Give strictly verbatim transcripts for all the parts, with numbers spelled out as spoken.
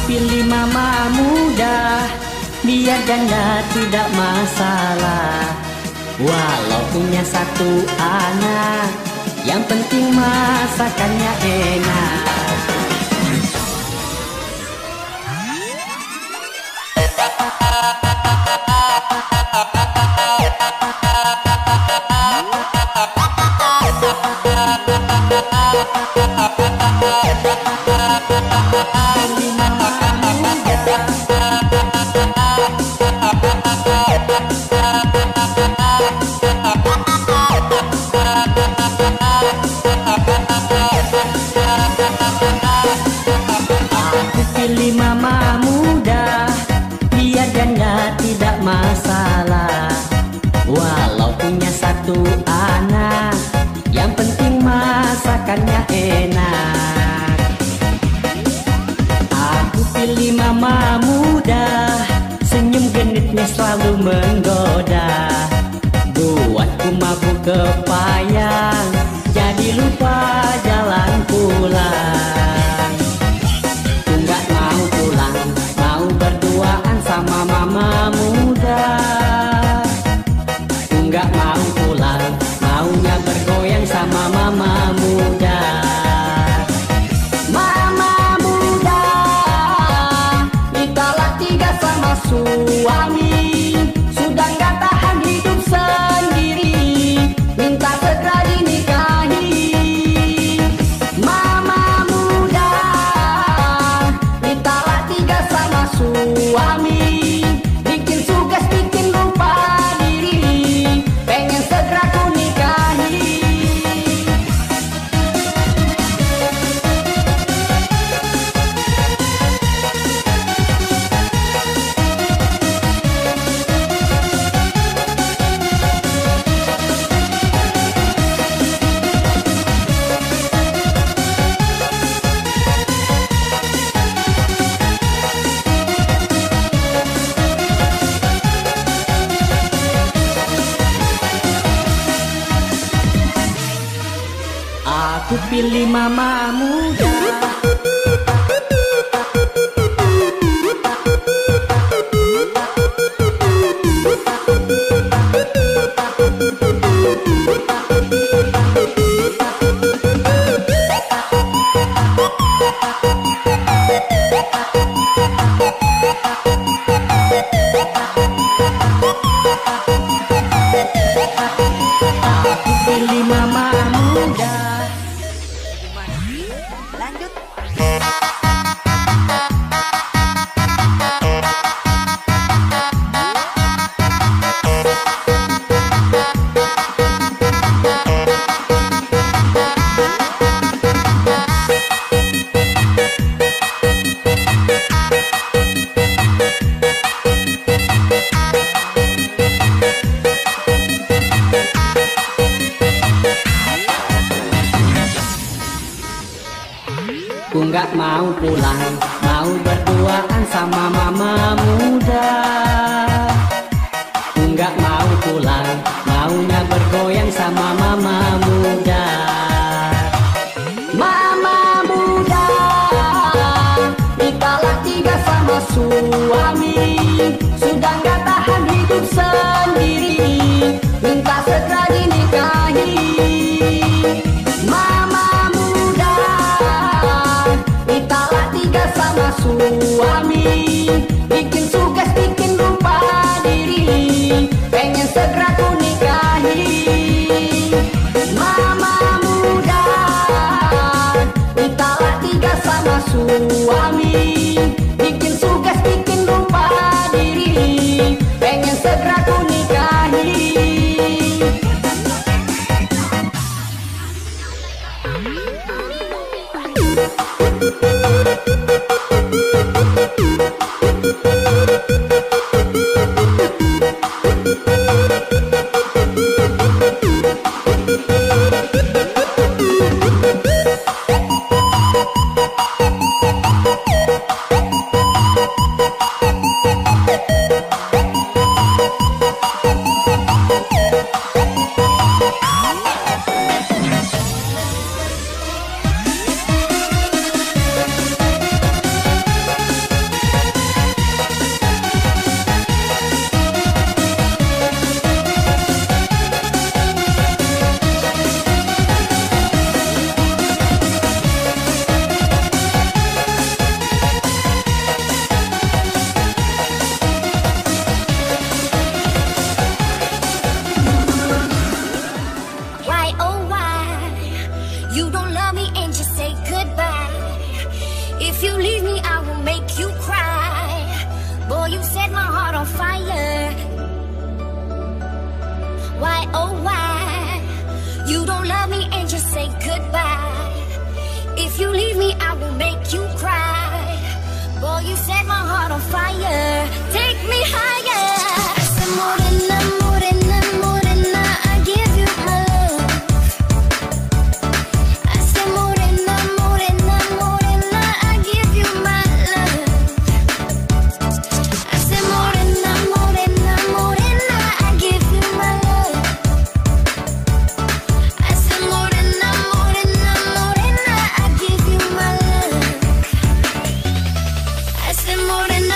pilih mama muda, biar janda tidak masalah. Walau punya satu anak, yang penting masakannya enak. Aku pilih mama muda, biar janda tidak masalah. Walau punya satu anak, yang penting masakannya enak. Aku pilih mama muda, senyum genitnya selalu menggoda. Buatku mabuk kepayang, jadi lupa jalan pulang. Ku nggak mau pulang, mau berduaan sama mama muda. Ku nggak mau pulang, maunya bergoyang sama mama muda. Mama muda ditolak tiga sama suami, sudah nggak tahan hidup sendiri, minta segera dinikahi. Mama muda ditolak tiga sama suami, bikin suges, bikin lupa diri, pengen segera ku nikahi. Aku pilih mama muda. Aku pilih mama muda. Lanjut. Ku nggak mau pulang, mau berduaan sama mama muda. Ku nggak mau pulang, maunya bergoyang sama mama muda. Mama muda ditolak tiga sama suami, sudah nggak tahan hidup sendiri, minta segera dinikahi. Mama muda ditolak tiga sama suami, bikin suges, bikin lupa diri, pengen segera ku nikahi. Mama muda ditolak tiga sama suami, bikin suges, bikin lupa diri, pengen segera ku nikahi. set my heart on fire. Take me higher. I said, Morena, Morena, Morena, I give you my love. I said, Morena, Morena, Morena, I give you my love. I said, Morena, Morena, Morena, I give you my love. I said, Morena, Morena, Morena, I give you my love. I said, Morena.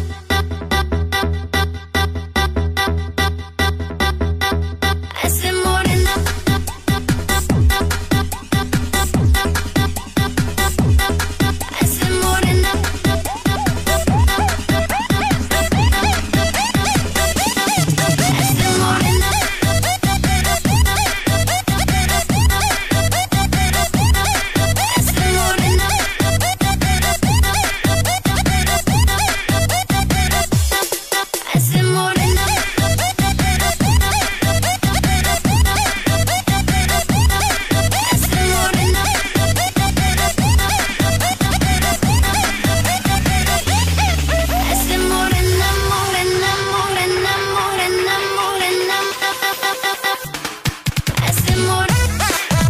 I said, Morena. I said, Morena. I said, Morena. I said, Morena. I said, Morena. I said, Morena. I said, Morena, Morena, Morena, Morena, Morena. I said, Morena.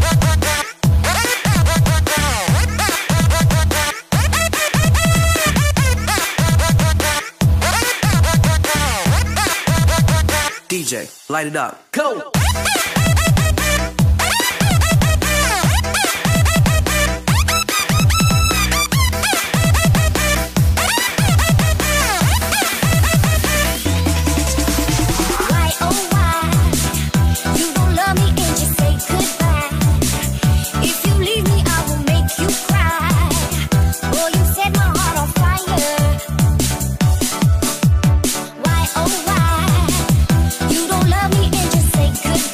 D J, light it up. Go! Why, oh why, you don't love me and just say goodbye. If you leave me, I will make you cry. Oh, you set my heart on fire. Why, oh why, you don't love me and just say goodbye.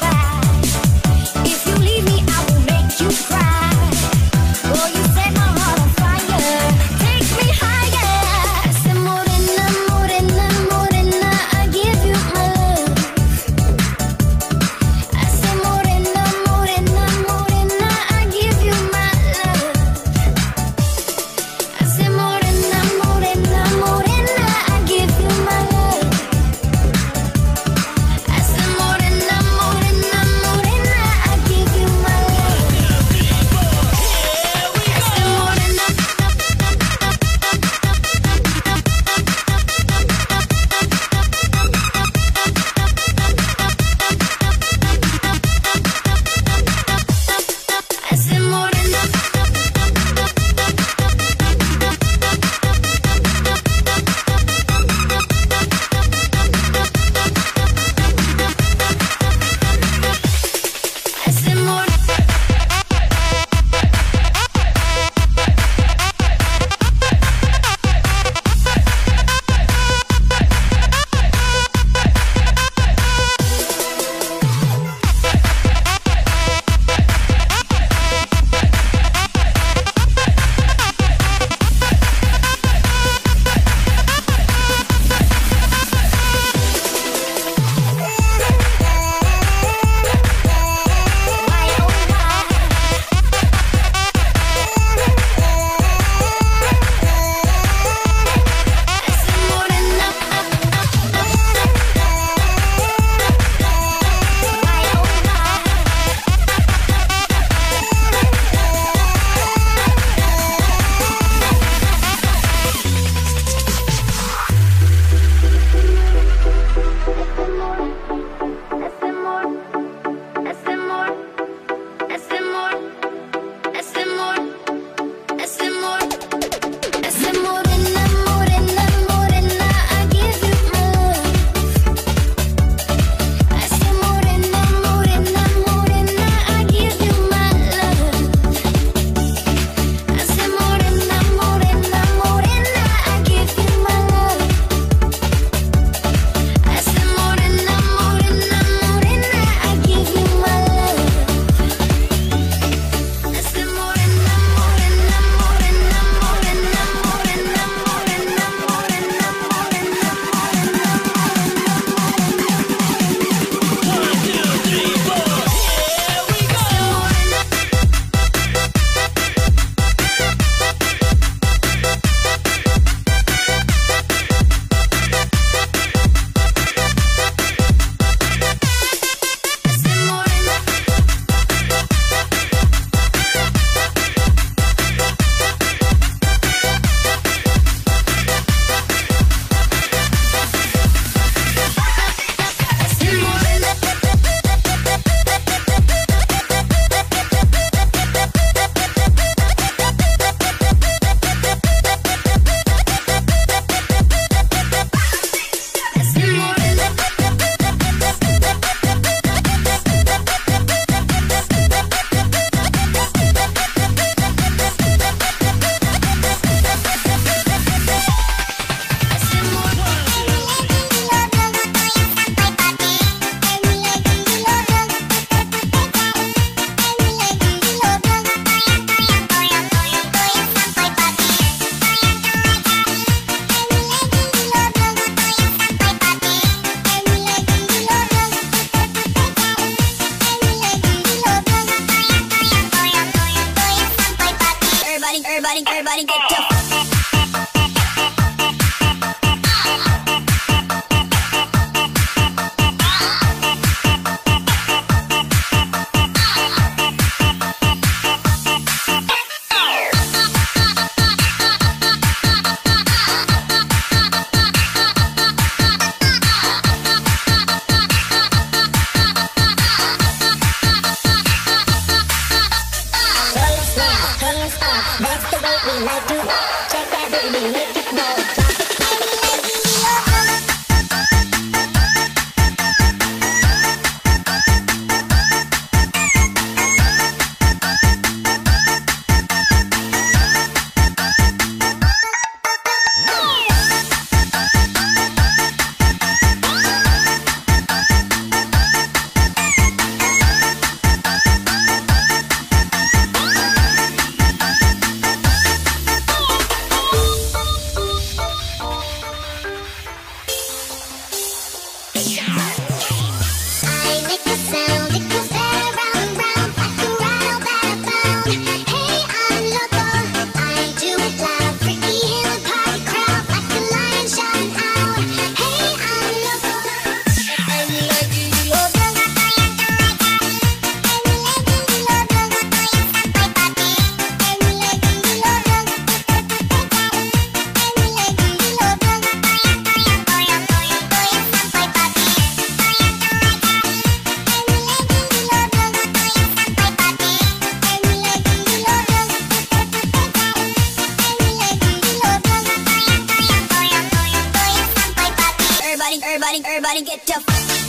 everybody, everybody, everybody get tough.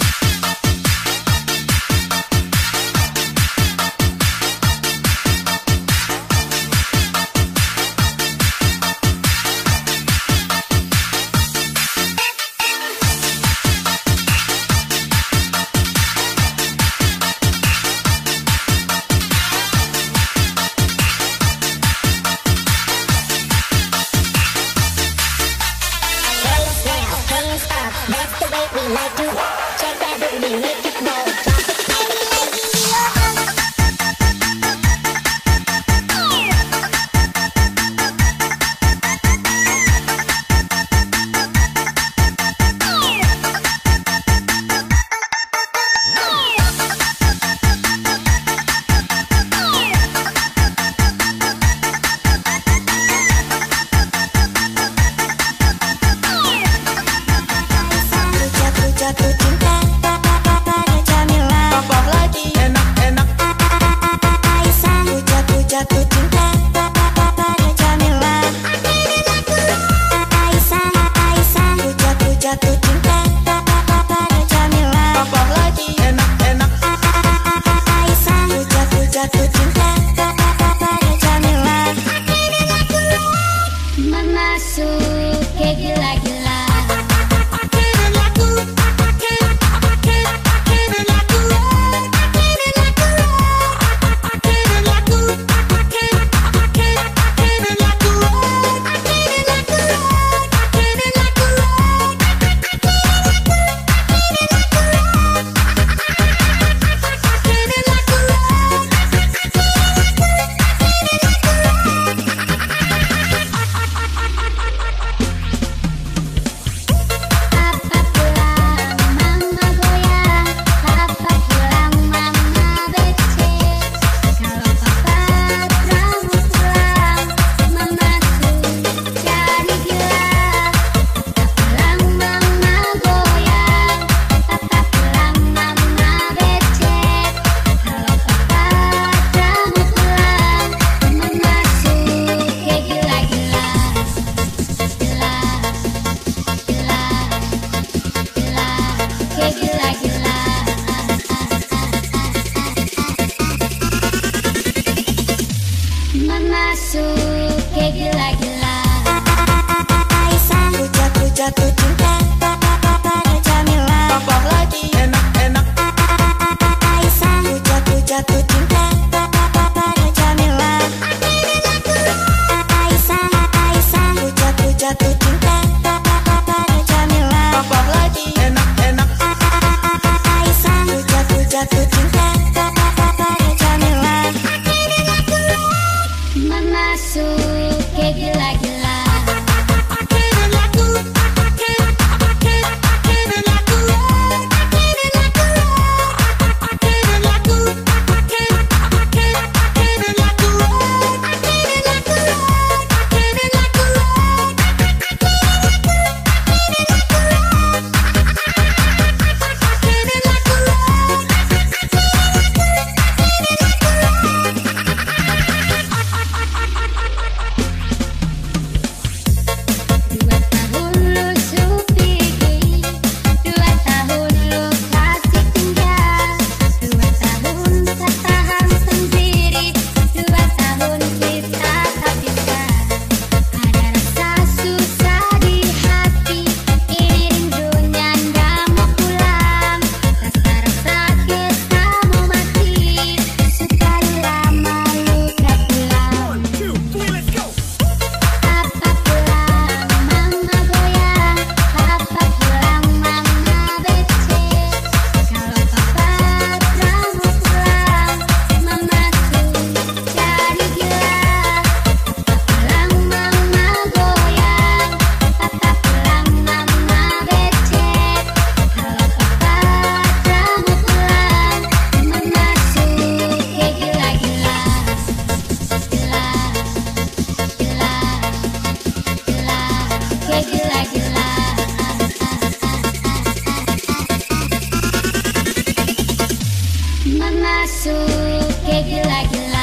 Like to check that booty, make it go. Drop it, baby, make it jatuh cinta pada Jamila. Tambah lagi enak-enak. Aisyah, ku jatuh jatuh cinta pada Jamila. Aisyah, Aisyah, ku jatuh jatuh cinta pada Jamila. Tambah lagi enak-enak. Aisyah, ku jatuh jatuh cinta pada Jamila. Masuk ke gila-gila. Masuk ke gila-gila. Aisyah, ku jatuh jatuh cinta pada Jamila. Tambah lagi enak-enak. Aisyah, ku jatuh jatuh cinta pada Jamila. Aisyah, Aisyah, ku jatuh jatuh cinta pada Jamila. Tambah lagi enak-enak. Aisyah, ku jatuh jatuh cinta pada Jamila. Masuk ke gila-gila. Masuk ke gila-gila.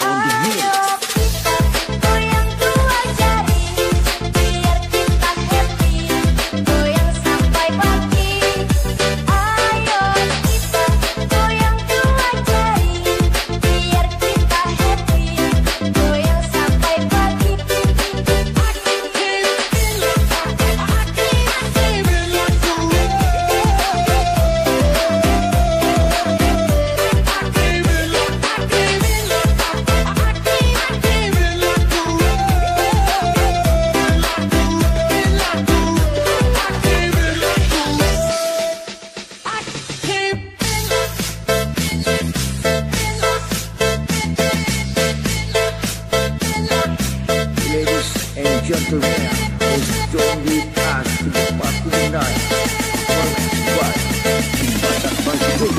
on the mix. Gentlemen, let's join with us to the party tonight. One, one, Batak Bajul,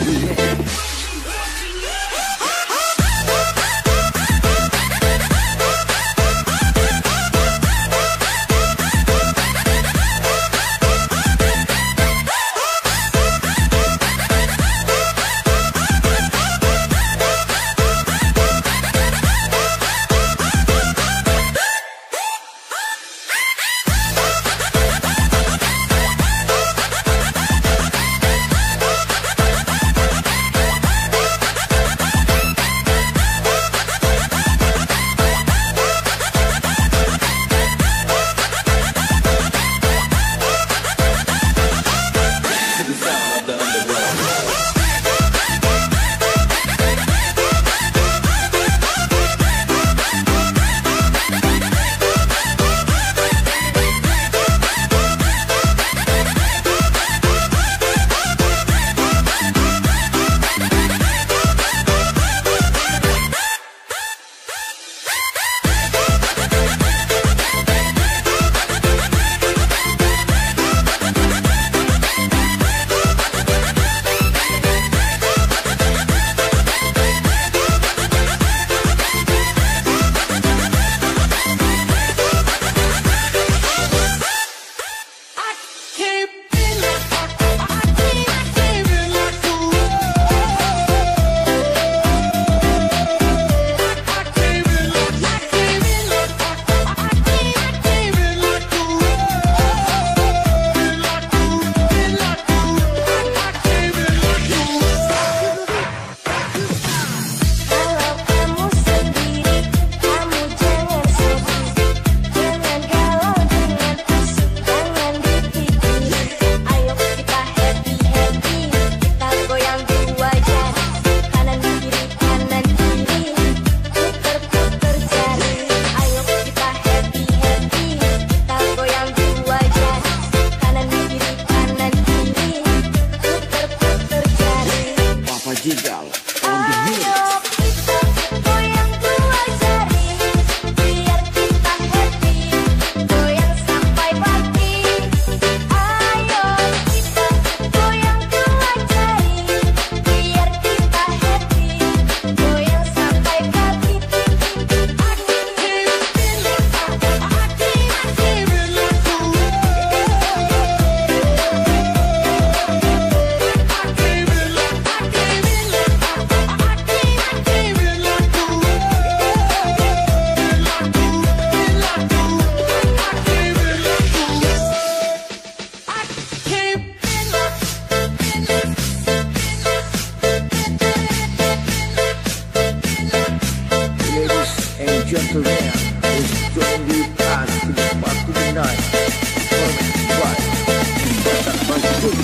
Jigal on the mix. Gentlemen, let's join with us to the party tonight. One, one, Batak Bajul,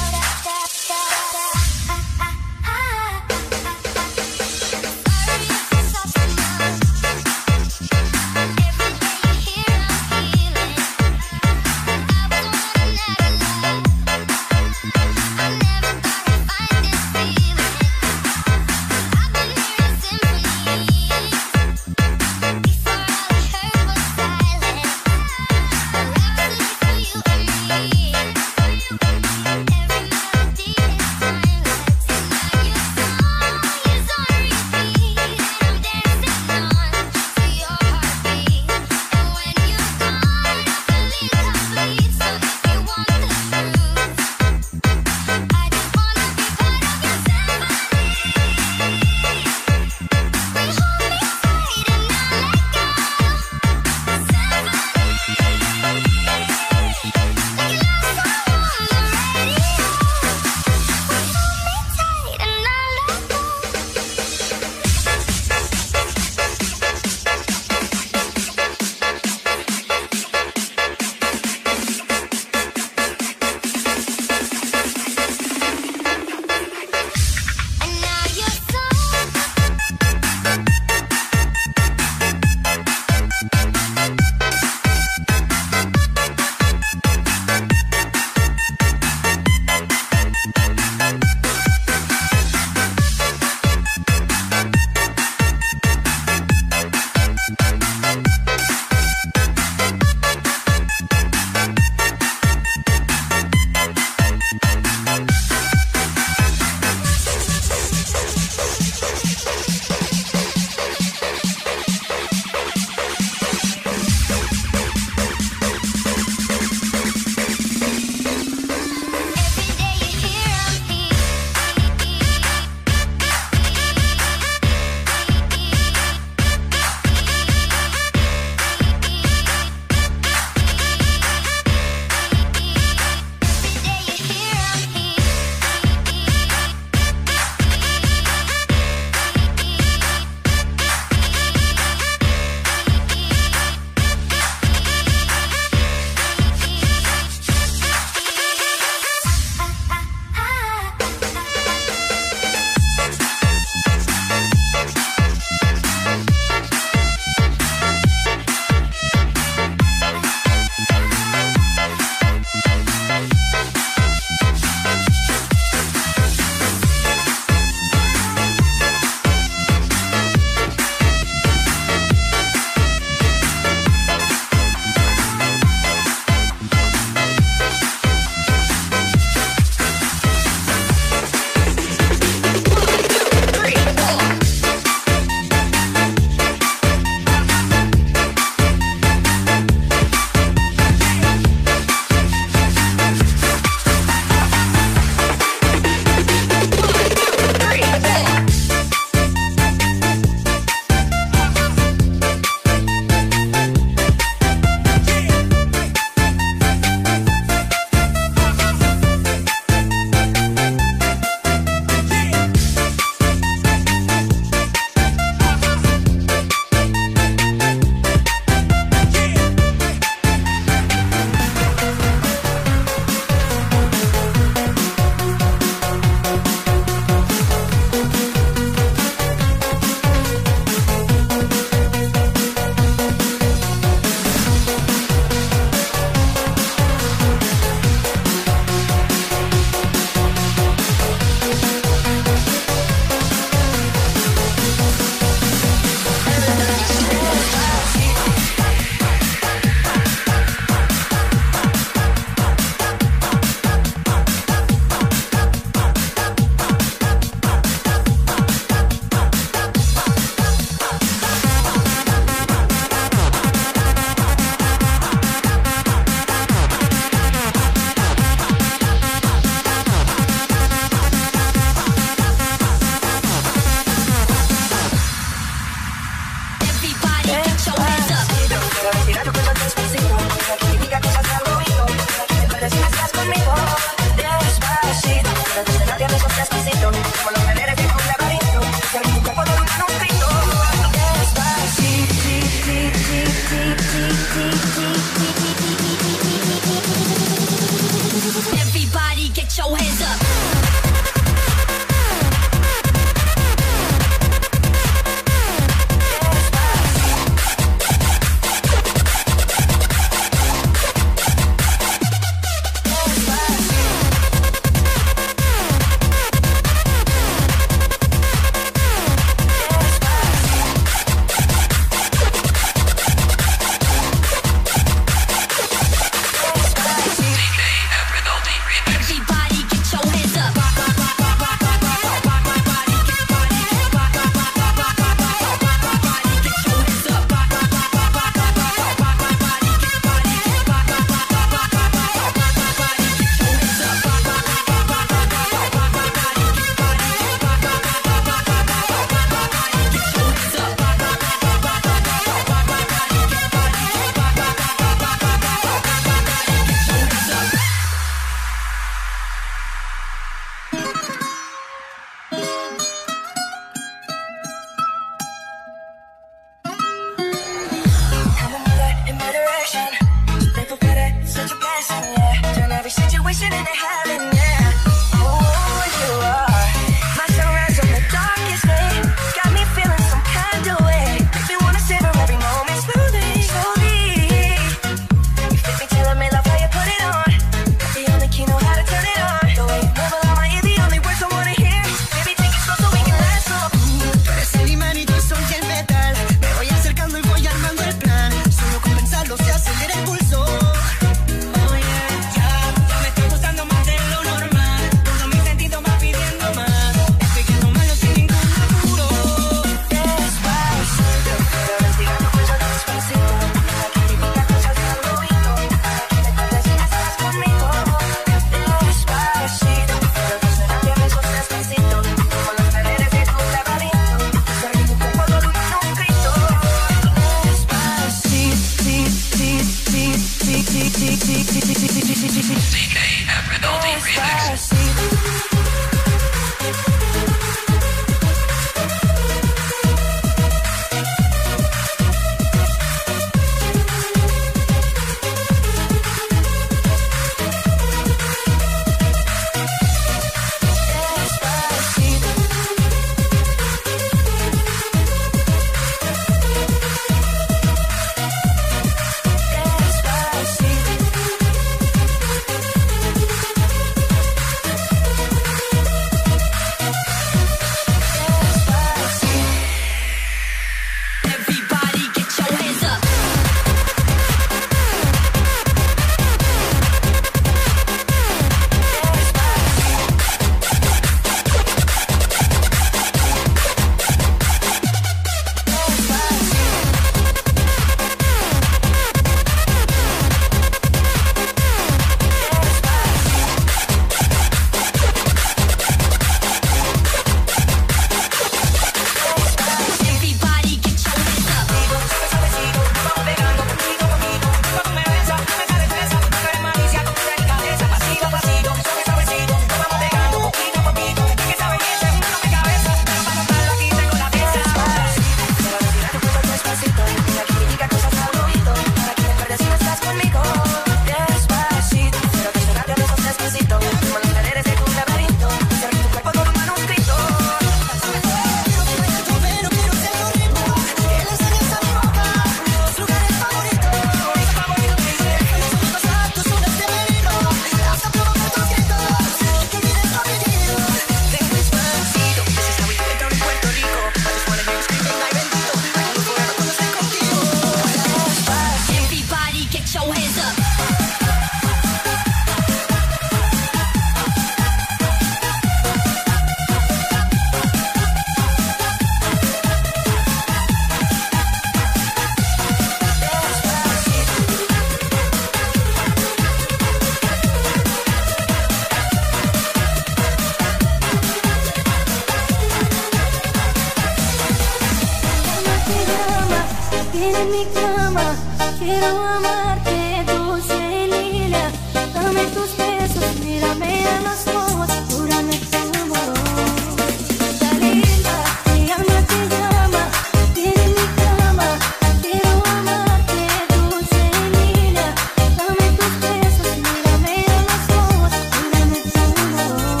en mi cama. Quiero amarte, dulce y lila. Dame tus besos, mírame a los ojos, júrame tu amor. Dalila, mi alma te llama. Ven en mi cama. Quiero amarte, dulce y lila. Dame tus besos, mírame a los ojos, júrame tu amor.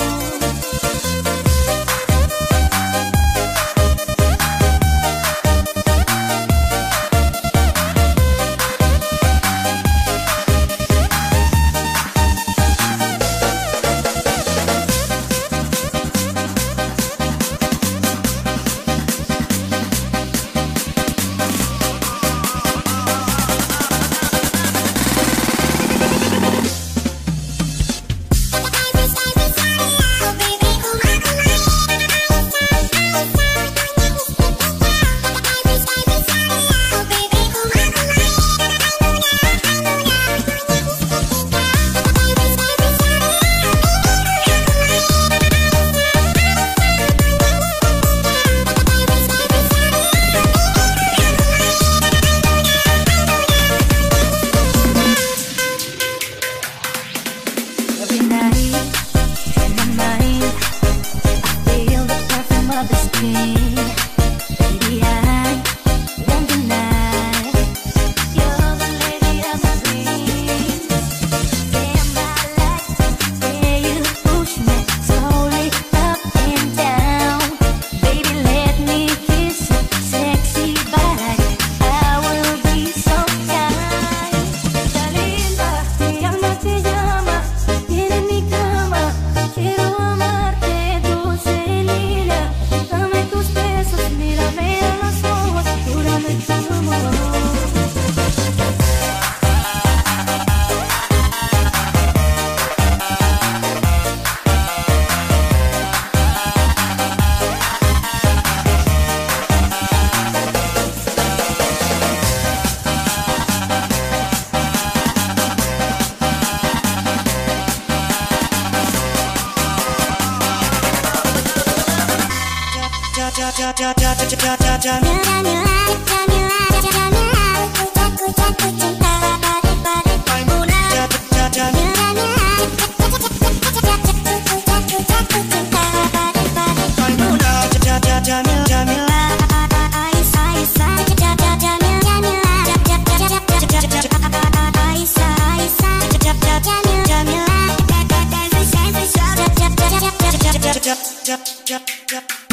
Every night, in my mind, I feel the perfume of his skin. Baby, I won't deny you're the lady of my dreams. Damn, I like the way you push me slowly up and down. Baby, let me kiss your sexy body. I will be so kind. Dalila, mi alma te llama. Ven en mi cama, quiero amarte, dulce y lila. Dame tus besos, mírame a los ojos, júrame tu amor. Jump, jump, jump.